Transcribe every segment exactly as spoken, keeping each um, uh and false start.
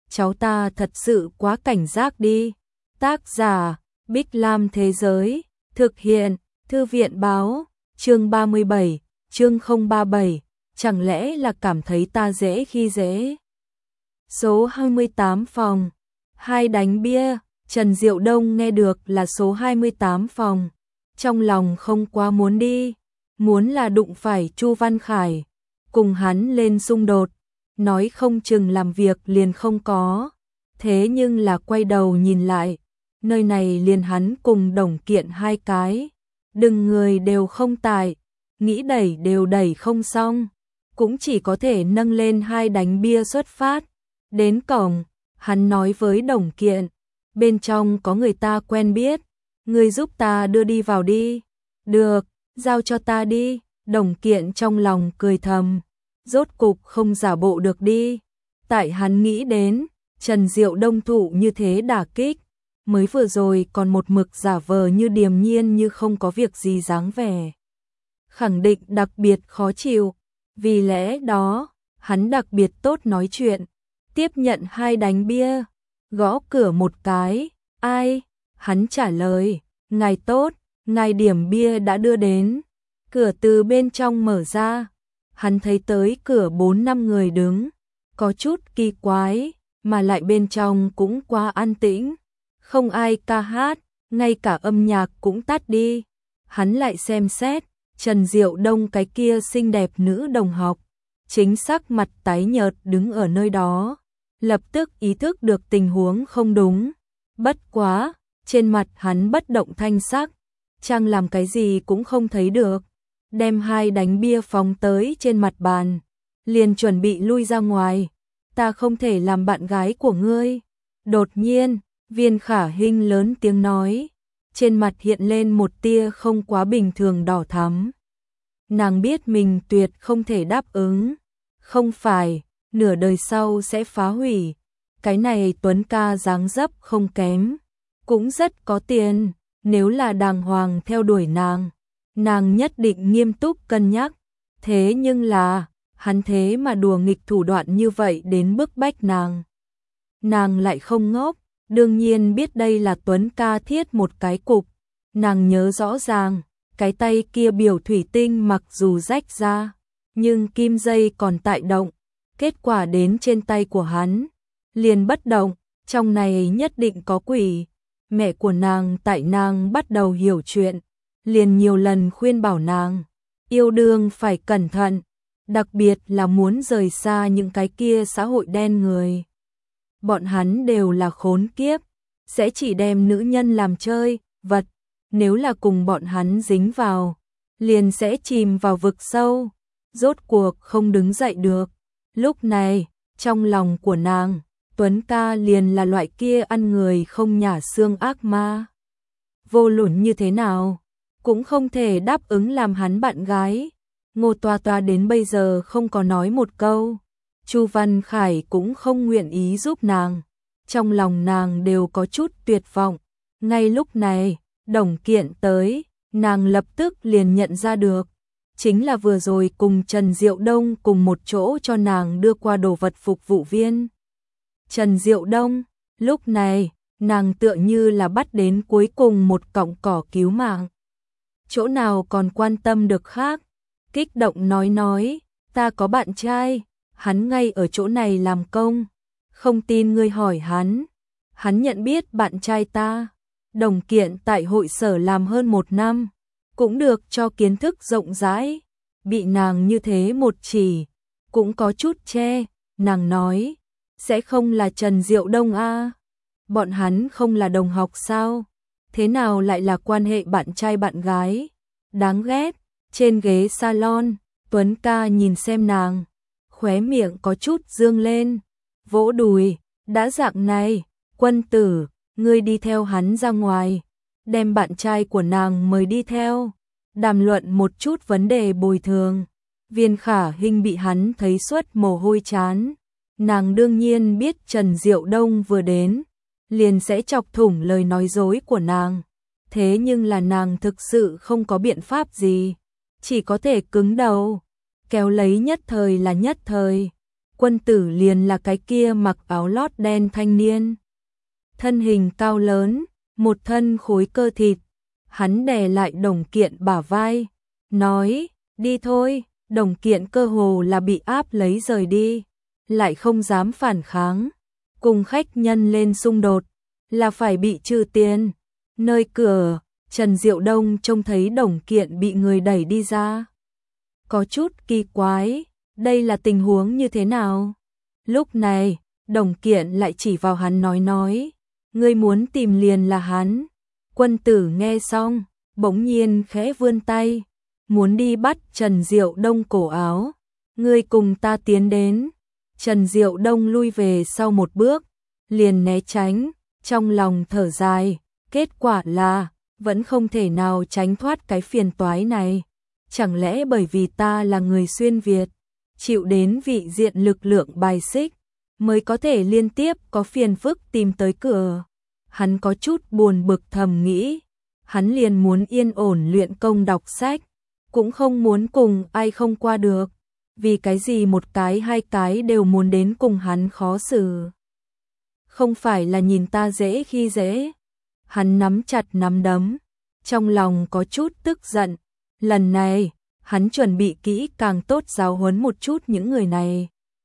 cháu ta thật sự quá cảnh giác đi. Tác giả, Bích Lam Thế Giới, thực hiện, Thư viện Báo, chương ba mươi bảy, chương không ba bảy, chẳng lẽ là cảm thấy ta dễ khi dễ. Số hai mươi tám phòng, hai đánh bia, Trần Diệu Đông nghe được là số hai mươi tám phòng, trong lòng không quá muốn đi, muốn là đụng phải Chu Văn Khải, cùng hắn lên xung đột, nói không chừng làm việc liền không có, thế nhưng là quay đầu nhìn lại, nơi này liền hắn cùng Đồng Kiện hai cái, đừng người đều không tại, nghĩ đẩy đều đẩy không xong, cũng chỉ có thể nâng lên hai đánh bia xuất phát. Đến cổng, hắn nói với Đồng Kiện, bên trong có người ta quen biết, người giúp ta đưa đi vào đi. Được, giao cho ta đi. Đồng Kiện trong lòng cười thầm, rốt cục không giả bộ được đi. Tại hắn nghĩ đến, Trần Diệu Đông thụ như thế đả kích, mới vừa rồi còn một mực giả vờ như điềm nhiên như không có việc gì dáng vẻ. Khẳng định đặc biệt khó chịu, vì lẽ đó, hắn đặc biệt tốt nói chuyện. Tiếp nhận hai đánh bia, gõ cửa một cái, ai? Hắn trả lời, ngài tốt, ngài điểm bia đã đưa đến. Cửa từ bên trong mở ra, hắn thấy tới cửa bốn năm người đứng, có chút kỳ quái, mà lại bên trong cũng quá an tĩnh, không ai ca hát, ngay cả âm nhạc cũng tắt đi. Hắn lại xem xét, Trần Diệu Đông cái kia xinh đẹp nữ đồng học, chính xác mặt tái nhợt đứng ở nơi đó. Lập tức ý thức được tình huống không đúng. Bất quá, trên mặt hắn bất động thanh sắc, chàng làm cái gì cũng không thấy được. Đem hai đánh bia phóng tới trên mặt bàn, liền chuẩn bị lui ra ngoài. Ta không thể làm bạn gái của ngươi. Đột nhiên, Viên Khả Hinh lớn tiếng nói, trên mặt hiện lên một tia không quá bình thường đỏ thắm. Nàng biết mình tuyệt không thể đáp ứng. Không phải, nửa đời sau sẽ phá hủy. Cái này Tuấn ca dáng dấp không kém, cũng rất có tiền, nếu là đàng hoàng theo đuổi nàng, nàng nhất định nghiêm túc cân nhắc. Thế nhưng là, hắn thế mà đùa nghịch thủ đoạn như vậy đến bức bách nàng. Nàng lại không ngốc, đương nhiên biết đây là Tuấn ca thiết một cái cục. Nàng nhớ rõ ràng, cái tay kia biểu thủy tinh mặc dù rách ra, nhưng kim dây còn tại động. Kết quả đến trên tay của hắn, liền bất động, trong này nhất định có quỷ. Mẹ của nàng tại nàng bắt đầu hiểu chuyện, liền nhiều lần khuyên bảo nàng, yêu đương phải cẩn thận, đặc biệt là muốn rời xa những cái kia xã hội đen người. Bọn hắn đều là khốn kiếp, sẽ chỉ đem nữ nhân làm chơi, vật, nếu là cùng bọn hắn dính vào, liền sẽ chìm vào vực sâu, rốt cuộc không đứng dậy được. Lúc này, trong lòng của nàng, Tuấn ca liền là loại kia ăn người không nhả xương ác ma. Vô luận như thế nào, cũng không thể đáp ứng làm hắn bạn gái. Ngô Toa Toa đến bây giờ không có nói một câu. Chu Văn Khải cũng không nguyện ý giúp nàng. Trong lòng nàng đều có chút tuyệt vọng. Ngay lúc này, Đồng Kiện tới, nàng lập tức liền nhận ra được. Chính là vừa rồi cùng Trần Diệu Đông cùng một chỗ cho nàng đưa qua đồ vật phục vụ viên. Trần Diệu Đông, lúc này, nàng tựa như là bắt đến cuối cùng một cọng cỏ cứu mạng. Chỗ nào còn quan tâm được khác, kích động nói nói, ta có bạn trai, hắn ngay ở chỗ này làm công, không tin ngươi hỏi hắn. Hắn nhận biết bạn trai ta. Đồng Kiện tại hội sở làm hơn một năm, cũng được cho kiến thức rộng rãi, bị nàng như thế một chỉ, cũng có chút che. Nàng nói, sẽ không là Trần Diệu Đông a? Bọn hắn không là đồng học sao? Thế nào lại là quan hệ bạn trai bạn gái? Đáng ghét. Trên ghế salon, Tuấn ca nhìn xem nàng, khóe miệng có chút dương lên, vỗ đùi, đã dạng này, Quân tử, ngươi đi theo hắn ra ngoài, đem bạn trai của nàng mời đi theo, đàm luận một chút vấn đề bồi thường. Viên Khả Hinh bị hắn thấy suốt mồ hôi chán. Nàng đương nhiên biết Trần Diệu Đông vừa đến, liền sẽ chọc thủng lời nói dối của nàng. Thế nhưng là nàng thực sự không có biện pháp gì, chỉ có thể cứng đầu, kéo lấy nhất thời là nhất thời. Quân Tử liền là cái kia mặc áo lót đen thanh niên. Thân hình cao lớn, một thân khối cơ thịt, hắn đè lại Đồng Kiện bả vai, nói, đi thôi. Đồng Kiện cơ hồ là bị áp lấy rời đi, lại không dám phản kháng, cùng khách nhân lên xung đột, là phải bị trừ tiền. Nơi cửa, Trần Diệu Đông trông thấy Đồng Kiện bị người đẩy đi ra. Có chút kỳ quái, đây là tình huống như thế nào? Lúc này, Đồng Kiện lại chỉ vào hắn nói nói, ngươi muốn tìm liền là hắn. Quân Tử nghe xong, bỗng nhiên khẽ vươn tay, muốn đi bắt Trần Diệu Đông cổ áo. Ngươi cùng ta tiến đến. Trần Diệu Đông lui về sau một bước, liền né tránh, trong lòng thở dài, kết quả là vẫn không thể nào tránh thoát cái phiền toái này. Chẳng lẽ bởi vì ta là người xuyên Việt, chịu đến vị diện lực lượng bài xích, mới có thể liên tiếp có phiền phức tìm tới cửa. Hắn có chút buồn bực thầm nghĩ, hắn liền muốn yên ổn luyện công đọc sách, cũng không muốn cùng ai không qua được, vì cái gì một cái hai cái đều muốn đến cùng hắn khó xử. Không phải là nhìn ta dễ khi dễ. Hắn nắm chặt nắm đấm, trong lòng có chút tức giận. Lần này, hắn chuẩn bị kỹ càng tốt giáo huấn một chút những người này,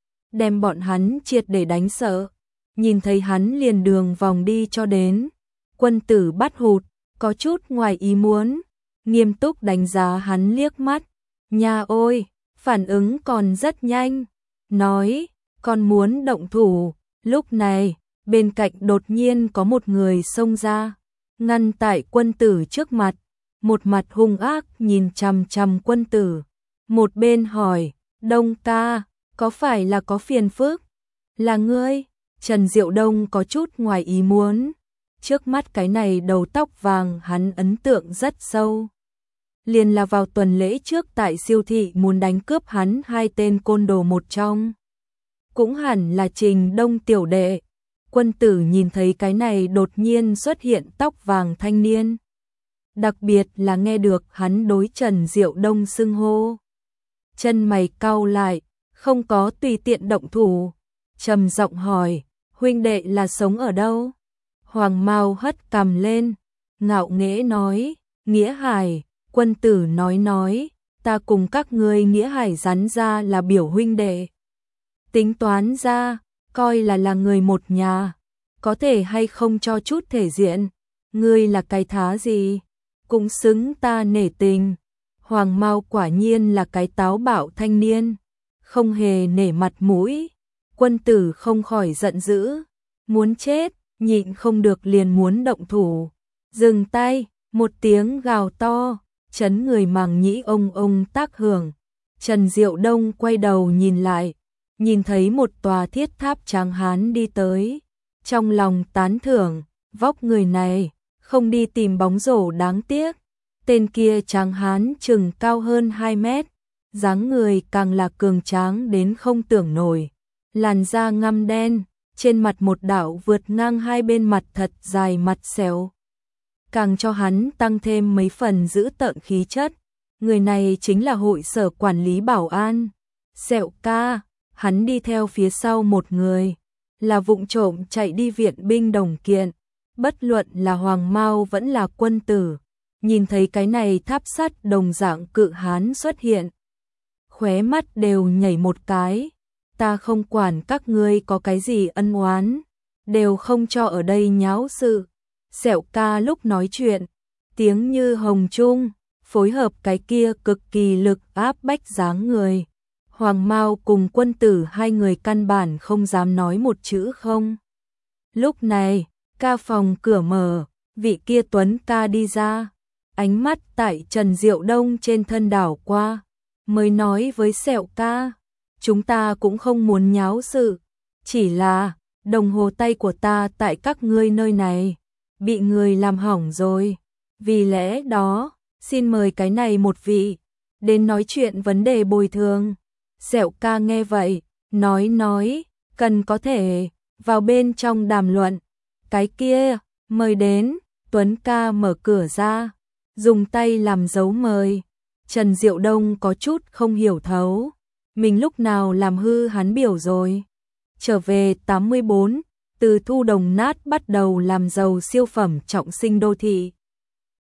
đem bọn hắn triệt để đánh sợ. Nhìn thấy hắn liền đường vòng đi cho đến. Quân Tử bắt hụt, có chút ngoài ý muốn, nghiêm túc đánh giá hắn liếc mắt. Nhà ôi, phản ứng còn rất nhanh, nói, còn muốn động thủ. Lúc này, bên cạnh đột nhiên có một người xông ra, ngăn tại Quân Tử trước mặt, một mặt hung ác nhìn chằm chằm Quân Tử, một bên hỏi, Đông ca, có phải là có phiền phức? Là ngươi? Trần Diệu Đông có chút ngoài ý muốn, trước mắt cái này đầu tóc vàng hắn ấn tượng rất sâu. Liền là vào tuần lễ trước tại siêu thị muốn đánh cướp hắn hai tên côn đồ một trong. Cũng hẳn là Trình Đông tiểu đệ. Quân Tử nhìn thấy cái này đột nhiên xuất hiện tóc vàng thanh niên, đặc biệt là nghe được hắn đối Trần Diệu Đông xưng hô, chân mày cau lại, không có tùy tiện động thủ, trầm giọng hỏi, huynh đệ là sống ở đâu? Hoàng Mao hất cằm lên, ngạo nghễ nói, Nghĩa Hải. Quân Tử nói nói, ta cùng các ngươi Nghĩa Hải rắn ra là biểu huynh đệ, tính toán ra, coi là là người một nhà, có thể hay không cho chút thể diện, ngươi là cái thá gì, cũng xứng ta nể tình. Hoàng Mao quả nhiên là cái táo bạo thanh niên, không hề nể mặt mũi. Quân Tử không khỏi giận dữ, muốn chết, nhịn không được liền muốn động thủ. Dừng tay, một tiếng gào to, chấn người màng nhĩ ông ông tác hưởng. Trần Diệu Đông quay đầu nhìn lại, nhìn thấy một tòa thiết tháp tráng hán đi tới, trong lòng tán thưởng, vóc người này, không đi tìm bóng rổ đáng tiếc. Tên kia tráng hán chừng cao hơn hai mét, dáng người càng là cường tráng đến không tưởng nổi, làn da ngăm đen, trên mặt một đạo vượt ngang hai bên mặt thật dài mặt xẻo, càng cho hắn tăng thêm mấy phần giữ tợn khí chất. Người này chính là hội sở quản lý bảo an, Sẹo ca. Hắn đi theo phía sau một người, là vụng trộm chạy đi viện binh Đồng Kiện. Bất luận là Hoàng Mao vẫn là Quân Tử, nhìn thấy cái này tháp sắt đồng dạng cự hán xuất hiện, khóe mắt đều nhảy một cái. Ta không quản các ngươi có cái gì ân oán, đều không cho ở đây nháo sự. Sẹo ca lúc nói chuyện, tiếng như hồng trung, phối hợp cái kia cực kỳ lực áp bách dáng người. Hoàng Mao cùng Quân Tử hai người căn bản không dám nói một chữ không. Lúc này, ca phòng cửa mở, vị kia Tuấn ca đi ra, ánh mắt tại Trần Diệu Đông trên thân đảo qua, mới nói với Sẹo ca, chúng ta cũng không muốn nháo sự, chỉ là đồng hồ tay của ta tại các ngươi nơi này bị người làm hỏng rồi, vì lẽ đó xin mời cái này một vị đến nói chuyện vấn đề bồi thường. Sẹo ca nghe vậy, nói nói, cần có thể vào bên trong đàm luận. Cái kia, mời đến. Tuấn ca mở cửa ra, dùng tay làm dấu mời. Trần Diệu Đông có chút không hiểu thấu, mình lúc nào làm hư hắn biểu rồi. Trở về tám mươi bốn, từ thu đồng nát bắt đầu làm giàu siêu phẩm trọng sinh đô thị.